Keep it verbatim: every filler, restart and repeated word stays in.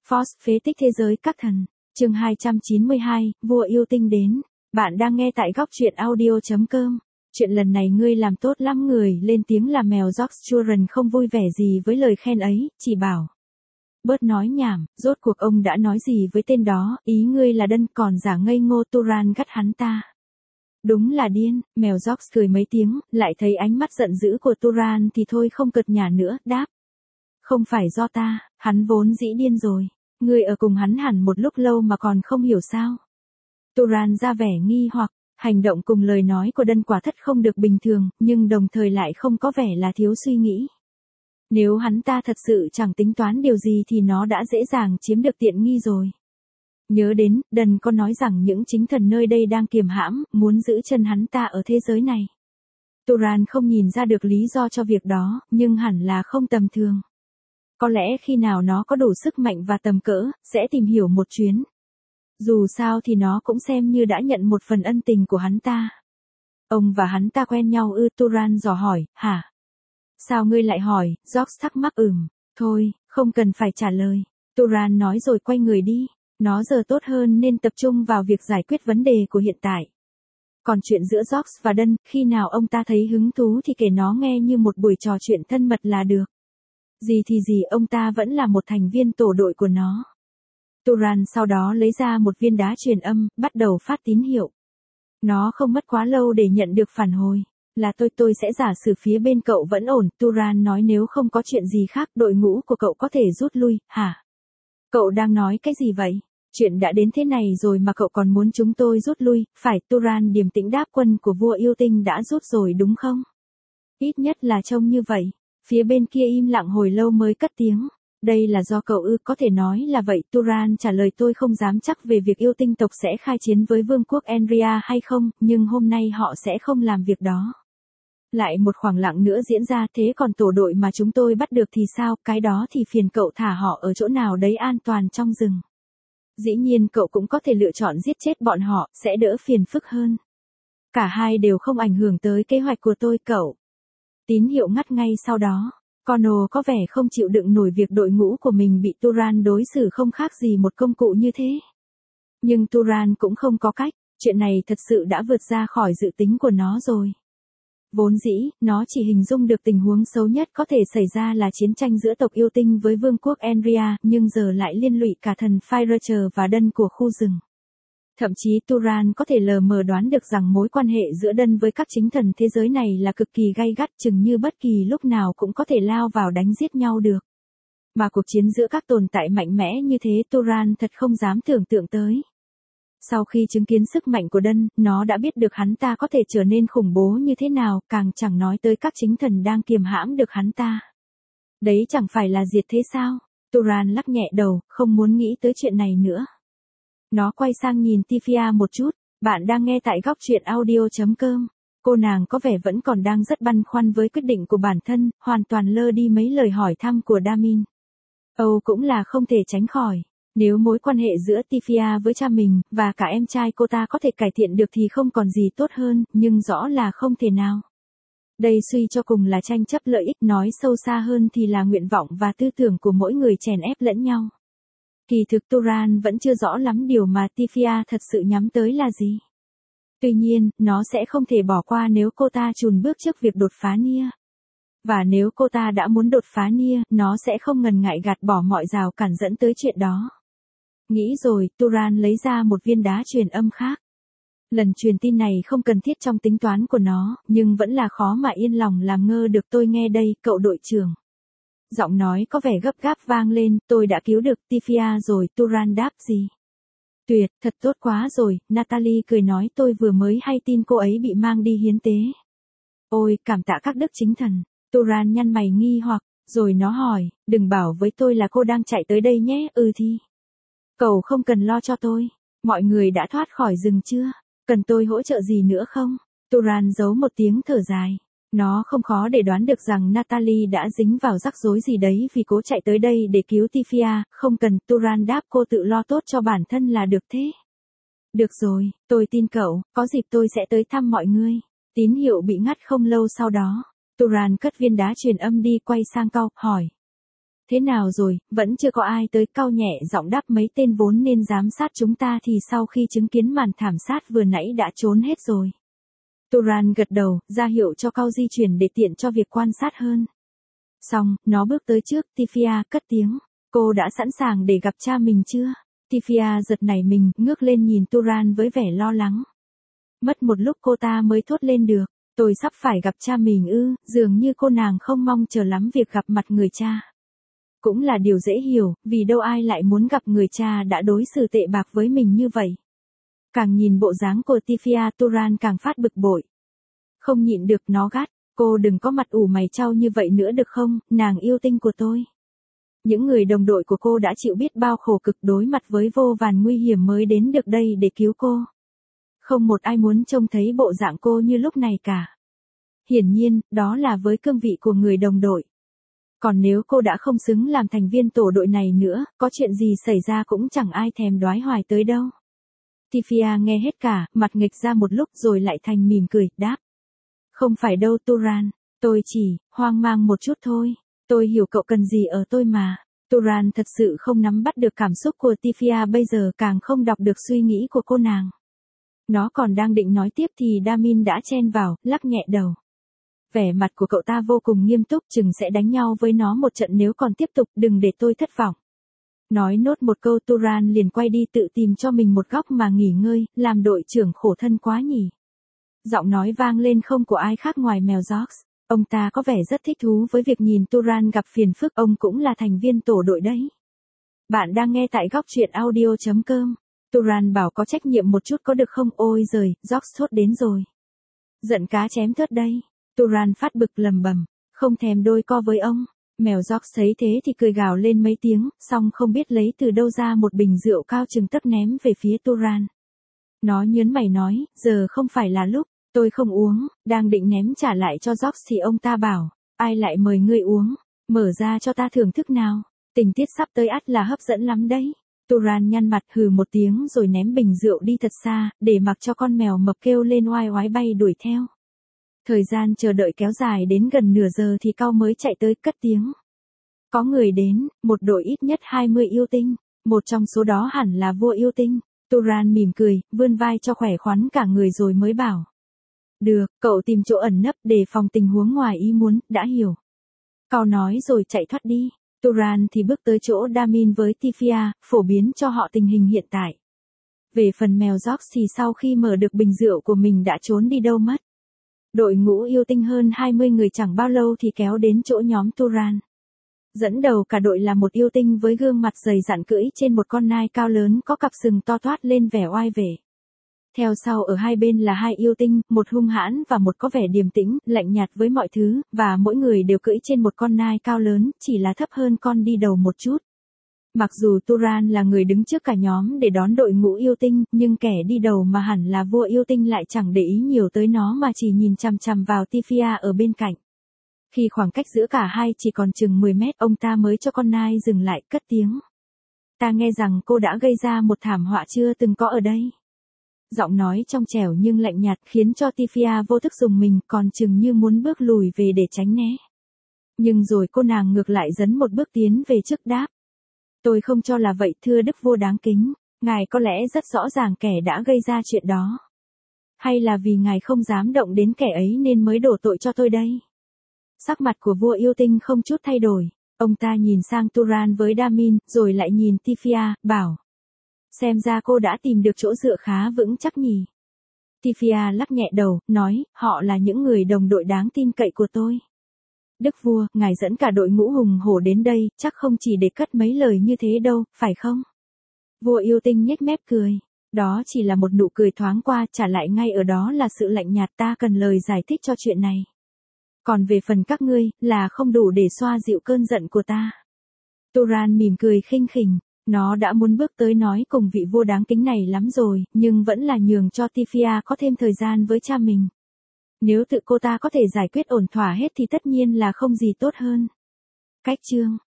Force phế tích thế giới các thần. Chương hai trăm chín mươi hai, vua yêu tinh đến. Bạn đang nghe tại góc truyện audio chấm com. Chuyện lần này ngươi làm tốt lắm, người lên tiếng là mèo George Turan không vui vẻ gì với lời khen ấy, chỉ bảo. Bớt nói nhảm, rốt cuộc ông đã nói gì với tên đó, ý ngươi là đân còn giả ngây ngô. Turan gắt hắn ta. Đúng là điên, mèo George cười mấy tiếng, lại thấy ánh mắt giận dữ của Turan thì thôi không cợt nhả nữa, đáp. Không phải do ta, hắn vốn dĩ điên rồi. Ngươi ở cùng hắn hẳn một lúc lâu mà còn không hiểu sao. Turan ra vẻ nghi hoặc, hành động cùng lời nói của đân quả thất không được bình thường, nhưng đồng thời lại không có vẻ là thiếu suy nghĩ. Nếu hắn ta thật sự chẳng tính toán điều gì thì nó đã dễ dàng chiếm được tiện nghi rồi. Nhớ đến, đần có nói rằng những chính thần nơi đây đang kiềm hãm, muốn giữ chân hắn ta ở thế giới này. Turan không nhìn ra được lý do cho việc đó, nhưng hẳn là không tầm thường. Có lẽ khi nào nó có đủ sức mạnh và tầm cỡ, sẽ tìm hiểu một chuyến. Dù sao thì nó cũng xem như đã nhận một phần ân tình của hắn ta. Ông và hắn ta quen nhau ư? Turan dò hỏi, hả? Sao ngươi lại hỏi? George thắc mắc. Ừm, thôi, không cần phải trả lời. Turan nói rồi quay người đi. Nó giờ tốt hơn nên tập trung vào việc giải quyết vấn đề của hiện tại. Còn chuyện giữa George và Đân, khi nào ông ta thấy hứng thú thì kể nó nghe như một buổi trò chuyện thân mật là được. Gì thì gì, ông ta vẫn là một thành viên tổ đội của nó. Turan sau đó lấy ra một viên đá truyền âm, bắt đầu phát tín hiệu. Nó không mất quá lâu để nhận được phản hồi. Là tôi tôi sẽ giả sử phía bên cậu vẫn ổn. Turan nói nếu không có chuyện gì khác đội ngũ của cậu có thể rút lui, hả? Cậu đang nói cái gì vậy? Chuyện đã đến thế này rồi mà cậu còn muốn chúng tôi rút lui, phải? Turan điềm tĩnh đáp, quân của vua yêu tinh đã rút rồi đúng không? Ít nhất là trông như vậy. Phía bên kia im lặng hồi lâu mới cất tiếng. Đây là do cậu ư? Có thể nói là vậy. Turan trả lời, tôi không dám chắc về việc yêu tinh tộc sẽ khai chiến với vương quốc Enria hay không, nhưng hôm nay họ sẽ không làm việc đó. Lại một khoảng lặng nữa diễn ra, thế còn tổ đội mà chúng tôi bắt được thì sao? Cái đó thì phiền cậu thả họ ở chỗ nào đấy an toàn trong rừng. Dĩ nhiên cậu cũng có thể lựa chọn giết chết bọn họ, sẽ đỡ phiền phức hơn. Cả hai đều không ảnh hưởng tới kế hoạch của tôi cậu. Tín hiệu ngắt ngay sau đó. Connor có vẻ không chịu đựng nổi việc đội ngũ của mình bị Turan đối xử không khác gì một công cụ như thế. Nhưng Turan cũng không có cách, chuyện này thật sự đã vượt ra khỏi dự tính của nó rồi. Vốn dĩ, nó chỉ hình dung được tình huống xấu nhất có thể xảy ra là chiến tranh giữa tộc yêu tinh với vương quốc Enria, nhưng giờ lại liên lụy cả thần Fire và Đân của khu rừng. Thậm chí Turan có thể lờ mờ đoán được rằng mối quan hệ giữa Đân với các chính thần thế giới này là cực kỳ gay gắt, chừng như bất kỳ lúc nào cũng có thể lao vào đánh giết nhau được. Mà cuộc chiến giữa các tồn tại mạnh mẽ như thế Turan thật không dám tưởng tượng tới. Sau khi chứng kiến sức mạnh của Đân, nó đã biết được hắn ta có thể trở nên khủng bố như thế nào, càng chẳng nói tới các chính thần đang kiềm hãm được hắn ta. Đấy chẳng phải là diệt thế sao? Turan lắc nhẹ đầu, không muốn nghĩ tới chuyện này nữa. Nó quay sang nhìn Tifia một chút, bạn đang nghe tại góc truyện audio chấm com. Cô nàng có vẻ vẫn còn đang rất băn khoăn với quyết định của bản thân, hoàn toàn lơ đi mấy lời hỏi thăm của Damin. Âu cũng là không thể tránh khỏi. Nếu mối quan hệ giữa Tifia với cha mình, và cả em trai cô ta có thể cải thiện được thì không còn gì tốt hơn, nhưng rõ là không thể nào. Đây suy cho cùng là tranh chấp lợi ích, nói sâu xa hơn thì là nguyện vọng và tư tưởng của mỗi người chèn ép lẫn nhau. Kỳ thực Turan vẫn chưa rõ lắm điều mà Tifia thật sự nhắm tới là gì. Tuy nhiên, nó sẽ không thể bỏ qua nếu cô ta chùn bước trước việc đột phá Nia. Và nếu cô ta đã muốn đột phá Nia, nó sẽ không ngần ngại gạt bỏ mọi rào cản dẫn tới chuyện đó. Nghĩ rồi, Turan lấy ra một viên đá truyền âm khác. Lần truyền tin này không cần thiết trong tính toán của nó, nhưng vẫn là khó mà yên lòng làm ngơ được. Tôi nghe đây, cậu đội trưởng. Giọng nói có vẻ gấp gáp vang lên, tôi đã cứu được Tifia rồi. Turan đáp, gì? Tuyệt, thật tốt quá rồi. Natalie cười nói, tôi vừa mới hay tin cô ấy bị mang đi hiến tế. Ôi, cảm tạ các đức chính thần. Turan nhăn mày nghi hoặc, rồi nó hỏi, đừng bảo với tôi là cô đang chạy tới đây nhé. Ừ thì. Cậu không cần lo cho tôi. Mọi người đã thoát khỏi rừng chưa? Cần tôi hỗ trợ gì nữa không? Turan giấu một tiếng thở dài. Nó không khó để đoán được rằng Natalie đã dính vào rắc rối gì đấy vì cố chạy tới đây để cứu Tifia. Không cần, Turan đáp, cô tự lo tốt cho bản thân là được thế. Được rồi, tôi tin cậu, có dịp tôi sẽ tới thăm mọi người. Tín hiệu bị ngắt không lâu sau đó. Turan cất viên đá truyền âm đi, quay sang cau, hỏi. Thế nào rồi, vẫn chưa có ai tới, cau nhẹ giọng đáp, mấy tên vốn nên giám sát chúng ta thì sau khi chứng kiến màn thảm sát vừa nãy đã trốn hết rồi. Turan gật đầu, ra hiệu cho cau di chuyển để tiện cho việc quan sát hơn. Xong, nó bước tới trước, Tifia cất tiếng. Cô đã sẵn sàng để gặp cha mình chưa? Tifia giật nảy mình, ngước lên nhìn Turan với vẻ lo lắng. Mất một lúc cô ta mới thốt lên được. Tôi sắp phải gặp cha mình ư, dường như cô nàng không mong chờ lắm việc gặp mặt người cha. Cũng là điều dễ hiểu, vì đâu ai lại muốn gặp người cha đã đối xử tệ bạc với mình như vậy. Càng nhìn bộ dáng của Tifia, Turan càng phát bực bội. Không nhịn được, nó gắt, cô đừng có mặt ủ mày chau như vậy nữa được không, nàng yêu tinh của tôi. Những người đồng đội của cô đã chịu biết bao khổ cực đối mặt với vô vàn nguy hiểm mới đến được đây để cứu cô. Không một ai muốn trông thấy bộ dạng cô như lúc này cả. Hiển nhiên, đó là với cương vị của người đồng đội. Còn nếu cô đã không xứng làm thành viên tổ đội này nữa, có chuyện gì xảy ra cũng chẳng ai thèm đoái hoài tới đâu. Tifia nghe hết cả, mặt nghịch ra một lúc rồi lại thành mỉm cười, đáp. Không phải đâu Turan, tôi chỉ, hoang mang một chút thôi. Tôi hiểu cậu cần gì ở tôi mà. Turan thật sự không nắm bắt được cảm xúc của Tifia bây giờ, càng không đọc được suy nghĩ của cô nàng. Nó còn đang định nói tiếp thì Damin đã chen vào, lắc nhẹ đầu. Vẻ mặt của cậu ta vô cùng nghiêm túc, chừng sẽ đánh nhau với nó một trận nếu còn tiếp tục, đừng để tôi thất vọng. Nói nốt một câu, Turan liền quay đi tự tìm cho mình một góc mà nghỉ ngơi, làm đội trưởng khổ thân quá nhỉ. Giọng nói vang lên không của ai khác ngoài mèo George. Ông ta có vẻ rất thích thú với việc nhìn Turan gặp phiền phức, ông cũng là thành viên tổ đội đấy. Bạn đang nghe tại góc truyện audio chấm com. Turan bảo có trách nhiệm một chút có được không? Ôi giời, George sốt đến rồi. Giận cá chém thớt đây. Turan phát bực lầm bầm, không thèm đôi co với ông. Mèo George thấy thế thì cười gào lên mấy tiếng, xong không biết lấy từ đâu ra một bình rượu cao chừng tấc ném về phía Turan. Nó nhớn mày nói, giờ không phải là lúc, tôi không uống, đang định ném trả lại cho George thì ông ta bảo, ai lại mời ngươi uống, mở ra cho ta thưởng thức nào, tình tiết sắp tới ắt là hấp dẫn lắm đấy. Turan nhăn mặt hừ một tiếng rồi ném bình rượu đi thật xa, để mặc cho con mèo mập kêu lên oai oái bay đuổi theo. Thời gian chờ đợi kéo dài đến gần nửa giờ thì cau mới chạy tới cất tiếng. Có người đến, một đội ít nhất hai mươi yêu tinh, một trong số đó hẳn là vua yêu tinh. Turan mỉm cười, vươn vai cho khỏe khoắn cả người rồi mới bảo. Được, cậu tìm chỗ ẩn nấp để phòng tình huống ngoài ý muốn, đã hiểu. Cau nói rồi chạy thoát đi. Turan thì bước tới chỗ Damin với Tifia, phổ biến cho họ tình hình hiện tại. Về phần mèo George thì sau khi mở được bình rượu của mình đã trốn đi đâu mất. Đội ngũ yêu tinh hơn hai mươi người chẳng bao lâu thì kéo đến chỗ nhóm Turan. Dẫn đầu cả đội là một yêu tinh với gương mặt dày dặn cưỡi trên một con nai cao lớn có cặp sừng to toát lên vẻ oai vệ. Theo sau ở hai bên là hai yêu tinh, một hung hãn và một có vẻ điềm tĩnh, lạnh nhạt với mọi thứ, và mỗi người đều cưỡi trên một con nai cao lớn, chỉ là thấp hơn con đi đầu một chút. Mặc dù Turan là người đứng trước cả nhóm để đón đội ngũ yêu tinh, nhưng kẻ đi đầu mà hẳn là vua yêu tinh lại chẳng để ý nhiều tới nó mà chỉ nhìn chằm chằm vào Tifia ở bên cạnh. Khi khoảng cách giữa cả hai chỉ còn chừng mười mét, ông ta mới cho con nai dừng lại, cất tiếng. Ta nghe rằng cô đã gây ra một thảm họa chưa từng có ở đây. Giọng nói trong trẻo nhưng lạnh nhạt khiến cho Tifia vô thức rùng mình, còn chừng như muốn bước lùi về để tránh né. Nhưng rồi cô nàng ngược lại dấn một bước tiến về trước đáp. Tôi không cho là vậy thưa đức vua đáng kính, ngài có lẽ rất rõ ràng kẻ đã gây ra chuyện đó. Hay là vì ngài không dám động đến kẻ ấy nên mới đổ tội cho tôi đây? Sắc mặt của vua yêu tinh không chút thay đổi, ông ta nhìn sang Turan với Damin, rồi lại nhìn Tifia, bảo. Xem ra cô đã tìm được chỗ dựa khá vững chắc nhỉ. Tifia lắc nhẹ đầu, nói, họ là những người đồng đội đáng tin cậy của tôi. Đức vua, ngài dẫn cả đội ngũ hùng hổ đến đây, chắc không chỉ để cất mấy lời như thế đâu, phải không? Vua yêu tinh nhếch mép cười. Đó chỉ là một nụ cười thoáng qua, trả lại ngay ở đó là sự lạnh nhạt, ta cần lời giải thích cho chuyện này. Còn về phần các ngươi, là không đủ để xoa dịu cơn giận của ta. Turan mỉm cười khinh khỉnh, nó đã muốn bước tới nói cùng vị vua đáng kính này lắm rồi, nhưng vẫn là nhường cho Tifia có thêm thời gian với cha mình. Nếu tự cô ta có thể giải quyết ổn thỏa hết thì tất nhiên là không gì tốt hơn. Cách chương